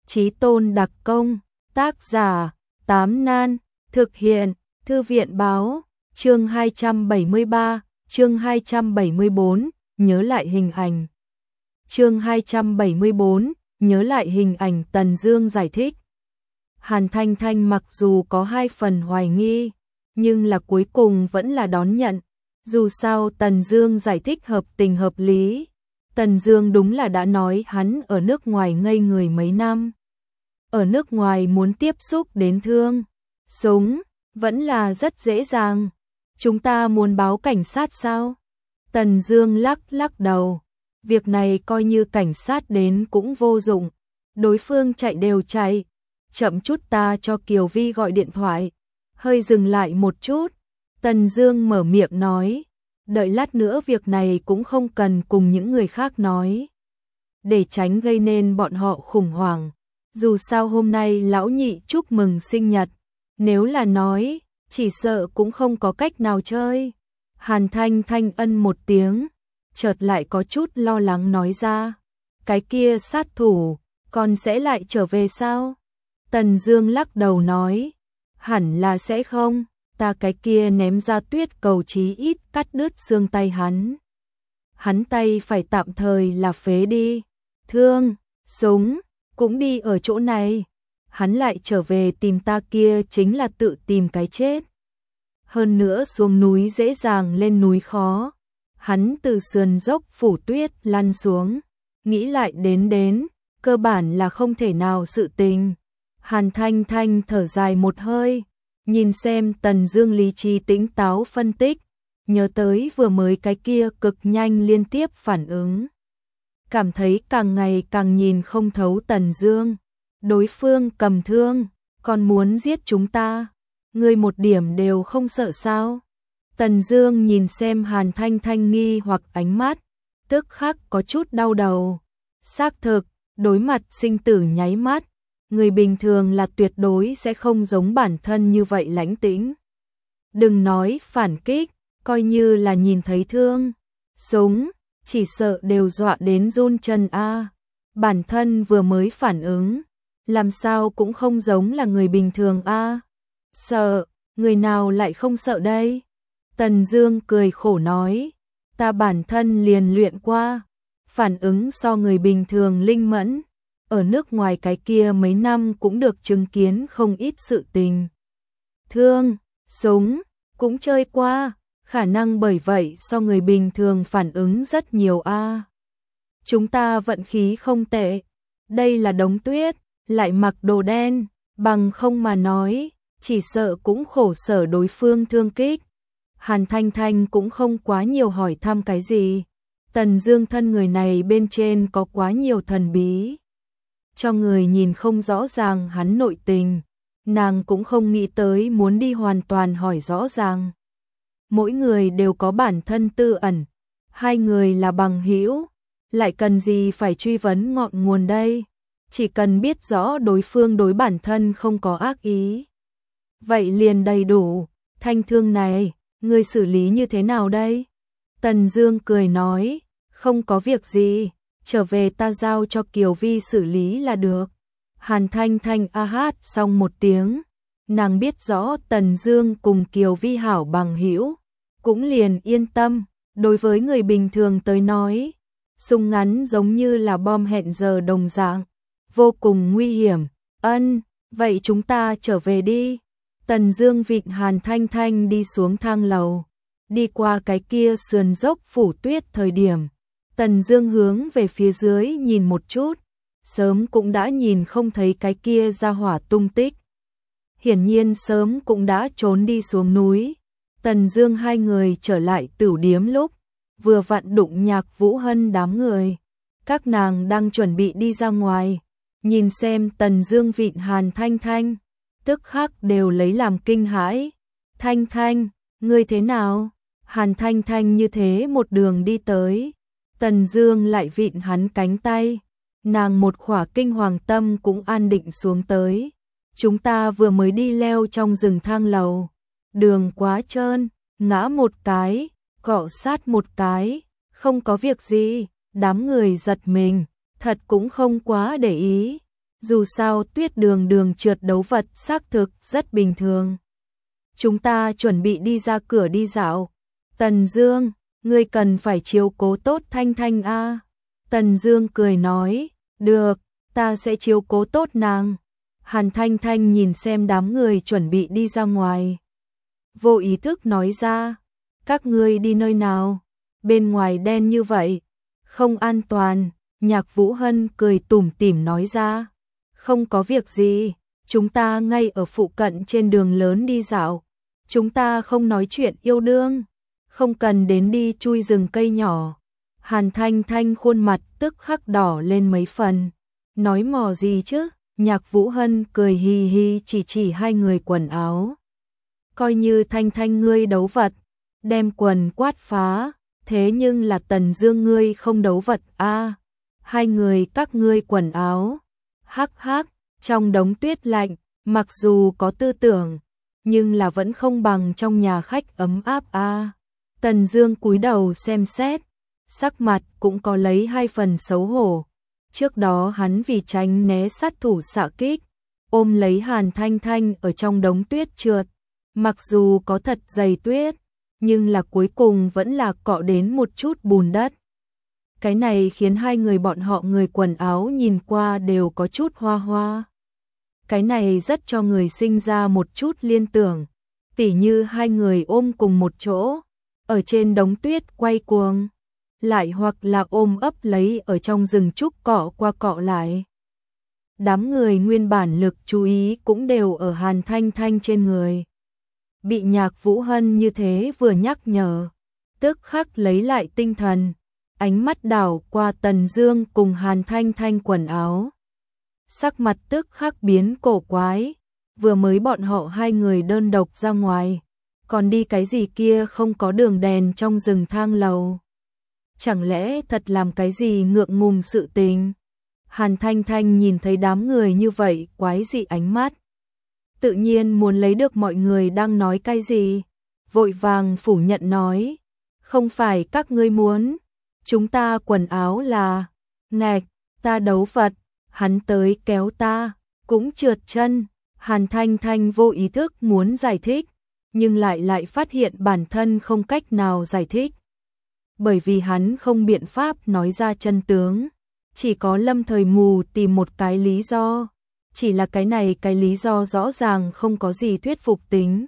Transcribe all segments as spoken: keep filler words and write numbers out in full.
Chí tôn đặc công, tác giả, Tám Nan, thực hiện, Thư viện báo, chương hai trăm bảy mươi ba, chương hai trăm bảy mươi bốn, nhớ lại hình ảnh. Chương hai trăm bảy mươi bốn, nhớ lại hình ảnh. Tần Dương giải thích. Hàn Thanh Thanh mặc dù có hai phần hoài nghi, nhưng là cuối cùng vẫn là đón nhận. Dù sao Tần Dương giải thích hợp tình hợp lý. Tần Dương đúng là đã nói hắn ở nước ngoài ngây người mấy năm. Ở nước ngoài muốn tiếp xúc đến thương, súng, vẫn là rất dễ dàng. Chúng ta muốn báo cảnh sát sao? Tần Dương lắc lắc đầu. Việc này coi như cảnh sát đến cũng vô dụng. Đối phương chạy đều chạy. Chậm chút ta cho Kiều Vi gọi điện thoại. Hơi dừng lại một chút. Tần Dương mở miệng nói. Đợi lát nữa việc này cũng không cần cùng những người khác nói. Để tránh gây nên bọn họ khủng hoảng. Dù sao hôm nay lão nhị chúc mừng sinh nhật. Nếu là nói, chỉ sợ cũng không có cách nào chơi. Hàn Thanh Thanh ân một tiếng. Chợt lại có chút lo lắng nói ra. Cái kia sát thủ, còn sẽ lại trở về sao? Tần Dương lắc đầu nói. Hẳn là sẽ không. Ta cái kia ném ra tuyết cầu chí ít cắt đứt xương tay hắn. Hắn tay phải tạm thời là phế đi. Thương, súng, cũng đi ở chỗ này. Hắn lại trở về tìm ta kia chính là tự tìm cái chết. Hơn nữa xuống núi dễ dàng lên núi khó. Hắn từ sườn dốc phủ tuyết lăn xuống. Nghĩ lại đến đến, cơ bản là không thể nào sự tình. Hàn Thanh Thanh thở dài một hơi. Nhìn xem Tần Dương lý trí tĩnh táo phân tích, nhớ tới vừa mới cái kia cực nhanh liên tiếp phản ứng. Cảm thấy càng ngày càng nhìn không thấu Tần Dương. Đối phương cầm thương, còn muốn giết chúng ta. Ngươi một điểm đều không sợ sao? Tần Dương nhìn xem Hàn Thanh Thanh nghi hoặc ánh mắt, tức khắc có chút đau đầu. Xác thực, đối mặt sinh tử nháy mắt. Người bình thường là tuyệt đối sẽ không giống bản thân như vậy lãnh tĩnh. Đừng nói phản kích, coi như là nhìn thấy thương, súng, chỉ sợ đều dọa đến run chân a. Bản thân vừa mới phản ứng, làm sao cũng không giống là người bình thường a. Sợ, người nào lại không sợ đây? Tần Dương cười khổ nói, ta bản thân liền luyện qua, phản ứng so người bình thường linh mẫn. Ở nước ngoài cái kia mấy năm cũng được chứng kiến không ít sự tình. Thương, súng, cũng chơi qua, khả năng bởi vậy so người bình thường phản ứng rất nhiều a. Chúng ta vận khí không tệ. Đây là đống tuyết, lại mặc đồ đen, bằng không mà nói, chỉ sợ cũng khổ sở đối phương thương kích. Hàn Thanh Thanh cũng không quá nhiều hỏi thăm cái gì. Tần Dương thân người này bên trên có quá nhiều thần bí. Cho người nhìn không rõ ràng hắn nội tình, nàng cũng không nghĩ tới muốn đi hoàn toàn hỏi rõ ràng. Mỗi người đều có bản thân tư ẩn, hai người là bằng hữu, lại cần gì phải truy vấn ngọn nguồn đây, chỉ cần biết rõ đối phương đối bản thân không có ác ý. Vậy liền đầy đủ. Thanh thương này, ngươi xử lý như thế nào đây? Tần Dương cười nói, không có việc gì. Trở về ta giao cho Kiều Vi xử lý là được. Hàn Thanh Thanh a hát xong một tiếng. Nàng biết rõ Tần Dương cùng Kiều Vi hảo bằng hữu, cũng liền yên tâm. Đối với người bình thường tới nói, súng ngắn giống như là bom hẹn giờ đồng dạng, vô cùng nguy hiểm. Ân, vậy chúng ta trở về đi. Tần Dương vịn Hàn Thanh Thanh đi xuống thang lầu, đi qua cái kia sườn dốc phủ tuyết thời điểm. Tần Dương hướng về phía dưới nhìn một chút, sớm cũng đã nhìn không thấy cái kia ra hỏa tung tích. Hiển nhiên sớm cũng đã trốn đi xuống núi. Tần Dương hai người trở lại tửu điếm lúc, vừa vặn đụng Nhạc Vũ Hân đám người. Các nàng đang chuẩn bị đi ra ngoài, nhìn xem Tần Dương vịn Hàn Thanh Thanh, tức khắc đều lấy làm kinh hãi. Thanh Thanh, ngươi thế nào? Hàn Thanh Thanh như thế một đường đi tới. Tần Dương lại vịn hắn cánh tay, nàng một khỏa kinh hoàng tâm cũng an định xuống tới. Chúng ta vừa mới đi leo trong rừng thang lầu, đường quá trơn, ngã một cái, cọ sát một cái, không có việc gì. Đám người giật mình, thật cũng không quá để ý. Dù sao tuyết đường đường trượt đấu vật xác thực rất bình thường. Chúng ta chuẩn bị đi ra cửa đi dạo. Tần Dương, ngươi cần phải chiếu cố tốt Thanh Thanh a. Tần Dương cười nói, được, ta sẽ chiếu cố tốt nàng. Hàn Thanh Thanh nhìn xem đám người chuẩn bị đi ra ngoài. Vô ý thức nói ra, các ngươi đi nơi nào? Bên ngoài đen như vậy, không an toàn. Nhạc Vũ Hân cười tủm tỉm nói ra, không có việc gì, chúng ta ngay ở phụ cận trên đường lớn đi dạo. Chúng ta không nói chuyện yêu đương, không cần đến đi chui rừng cây nhỏ. Hàn Thanh Thanh khuôn mặt tức khắc đỏ lên mấy phần. Nói mò gì chứ? Nhạc Vũ Hân cười hì hì chỉ chỉ hai người quần áo. Coi như Thanh Thanh ngươi đấu vật, đem quần quát phá, thế nhưng là Tần Dương ngươi không đấu vật a. À, hai người các ngươi quần áo. Hắc hắc, trong đống tuyết lạnh, mặc dù có tư tưởng, nhưng là vẫn không bằng trong nhà khách ấm áp a. À, Tần Dương cúi đầu xem xét, sắc mặt cũng có lấy hai phần xấu hổ. Trước đó hắn vì tránh né sát thủ xạ kích, ôm lấy Hàn Thanh Thanh ở trong đống tuyết trượt. Mặc dù có thật dày tuyết, nhưng là cuối cùng vẫn là cọ đến một chút bùn đất. Cái này khiến hai người bọn họ người quần áo nhìn qua đều có chút hoa hoa. Cái này rất cho người sinh ra một chút liên tưởng, tỉ như hai người ôm cùng một chỗ, ở trên đống tuyết quay cuồng, lại hoặc là ôm ấp lấy ở trong rừng trúc cọ qua cọ lại. Đám người nguyên bản lực chú ý cũng đều ở Hàn Thanh Thanh trên người. Bị Nhạc Vũ Hân như thế vừa nhắc nhở, tức khắc lấy lại tinh thần, ánh mắt đảo qua Tần Dương cùng Hàn Thanh Thanh quần áo. Sắc mặt tức khắc biến cổ quái, vừa mới bọn họ hai người đơn độc ra ngoài, còn đi cái gì kia không có đường đèn trong rừng thang lầu. Chẳng lẽ thật làm cái gì ngượng ngùng sự tình? Hàn Thanh Thanh nhìn thấy đám người như vậy quái dị ánh mắt, tự nhiên muốn lấy được mọi người đang nói cái gì, vội vàng phủ nhận nói, không phải các ngươi muốn, chúng ta quần áo là, ngạch, ta đấu vật, hắn tới kéo ta, cũng trượt chân. Hàn Thanh Thanh vô ý thức muốn giải thích, nhưng lại lại phát hiện bản thân không cách nào giải thích. Bởi vì hắn không biện pháp nói ra chân tướng, chỉ có lâm thời mù tìm một cái lý do, chỉ là cái này cái lý do rõ ràng không có gì thuyết phục tính.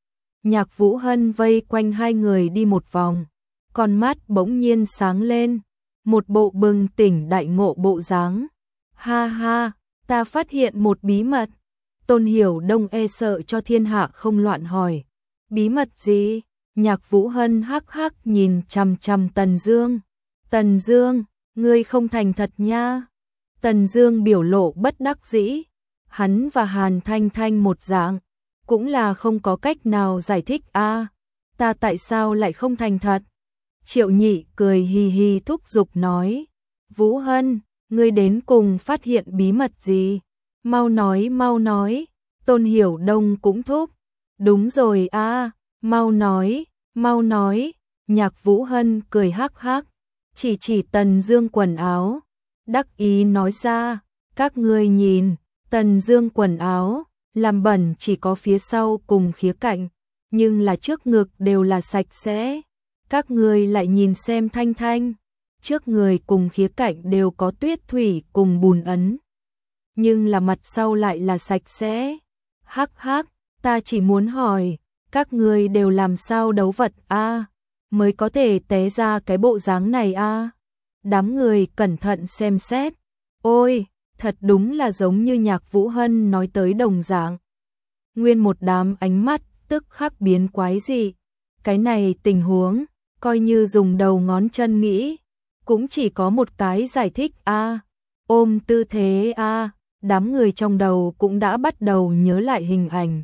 Nhạc Vũ Hân vây quanh hai người đi một vòng, con mắt bỗng nhiên sáng lên, một bộ bừng tỉnh đại ngộ bộ dáng. Ha ha, ta phát hiện một bí mật. Tôn Hiểu Đông e sợ cho thiên hạ không loạn hỏi, bí mật gì? Nhạc Vũ Hân hắc hắc nhìn chằm chằm Tần Dương. Tần Dương, ngươi không thành thật nha. Tần Dương biểu lộ bất đắc dĩ, hắn và Hàn Thanh Thanh một dạng, cũng là không có cách nào giải thích a. À, ta tại sao lại không thành thật? Triệu Nhị cười hì hì thúc giục nói, Vũ Hân, ngươi đến cùng phát hiện bí mật gì? Mau nói, mau nói. Tôn Hiểu Đông cũng thúc, đúng rồi a, à, mau nói, mau nói. Nhạc Vũ Hân cười hắc hắc, chỉ chỉ Tần Dương quần áo, đắc ý nói ra, các ngươi nhìn, Tần Dương quần áo, làm bẩn chỉ có phía sau cùng khía cạnh, nhưng là trước ngực đều là sạch sẽ. Các ngươi lại nhìn xem Thanh Thanh, trước người cùng khía cạnh đều có tuyết thủy cùng bùn ấn, nhưng là mặt sau lại là sạch sẽ. Hắc hắc, ta chỉ muốn hỏi, các ngươi đều làm sao đấu vật a, à, mới có thể té ra cái bộ dáng này a? À? Đám người cẩn thận xem xét, ôi, thật đúng là giống như Nhạc Vũ Hân nói tới đồng dạng. Nguyên một đám ánh mắt tức khắc biến quái dị. Cái này tình huống, coi như dùng đầu ngón chân nghĩ, cũng chỉ có một cái giải thích a, à, ôm tư thế a. À. Đám người trong đầu cũng đã bắt đầu nhớ lại hình ảnh.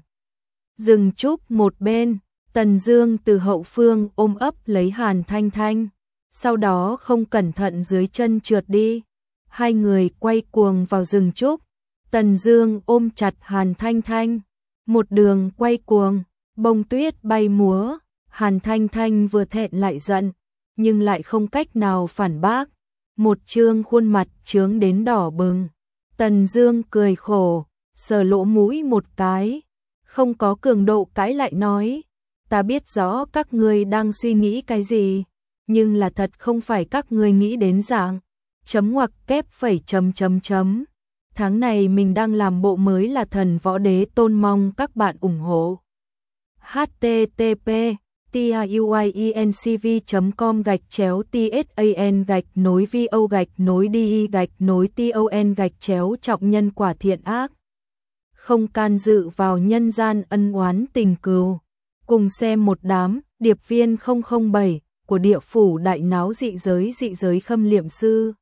Rừng trúc một bên, Tần Dương từ hậu phương ôm ấp lấy Hàn Thanh Thanh, sau đó không cẩn thận dưới chân trượt đi. Hai người quay cuồng vào rừng trúc, Tần Dương ôm chặt Hàn Thanh Thanh, một đường quay cuồng, bông tuyết bay múa, Hàn Thanh Thanh vừa thẹn lại giận, nhưng lại không cách nào phản bác, một trương khuôn mặt trướng đến đỏ bừng. Tần Dương cười khổ, sờ lỗ mũi một cái, không có cường độ cãi lại nói, ta biết rõ các ngươi đang suy nghĩ cái gì, nhưng là thật không phải các ngươi nghĩ đến dạng. Chấm ngoặc kép phẩy chấm chấm chấm. Tháng này mình đang làm bộ mới là Thần Võ Đế Tôn, mong các bạn ủng hộ. http tiuiencv chấm com gạch chéo tsan gạch nối vo gạch nối đi gạch nối ton gạch chéo trọng nhân quả thiện ác. Không can dự vào nhân gian ân oán tình cừu. Cùng xem một đám điệp viên không không bảy của địa phủ đại náo dị giới dị giới Khâm Liệm Sư.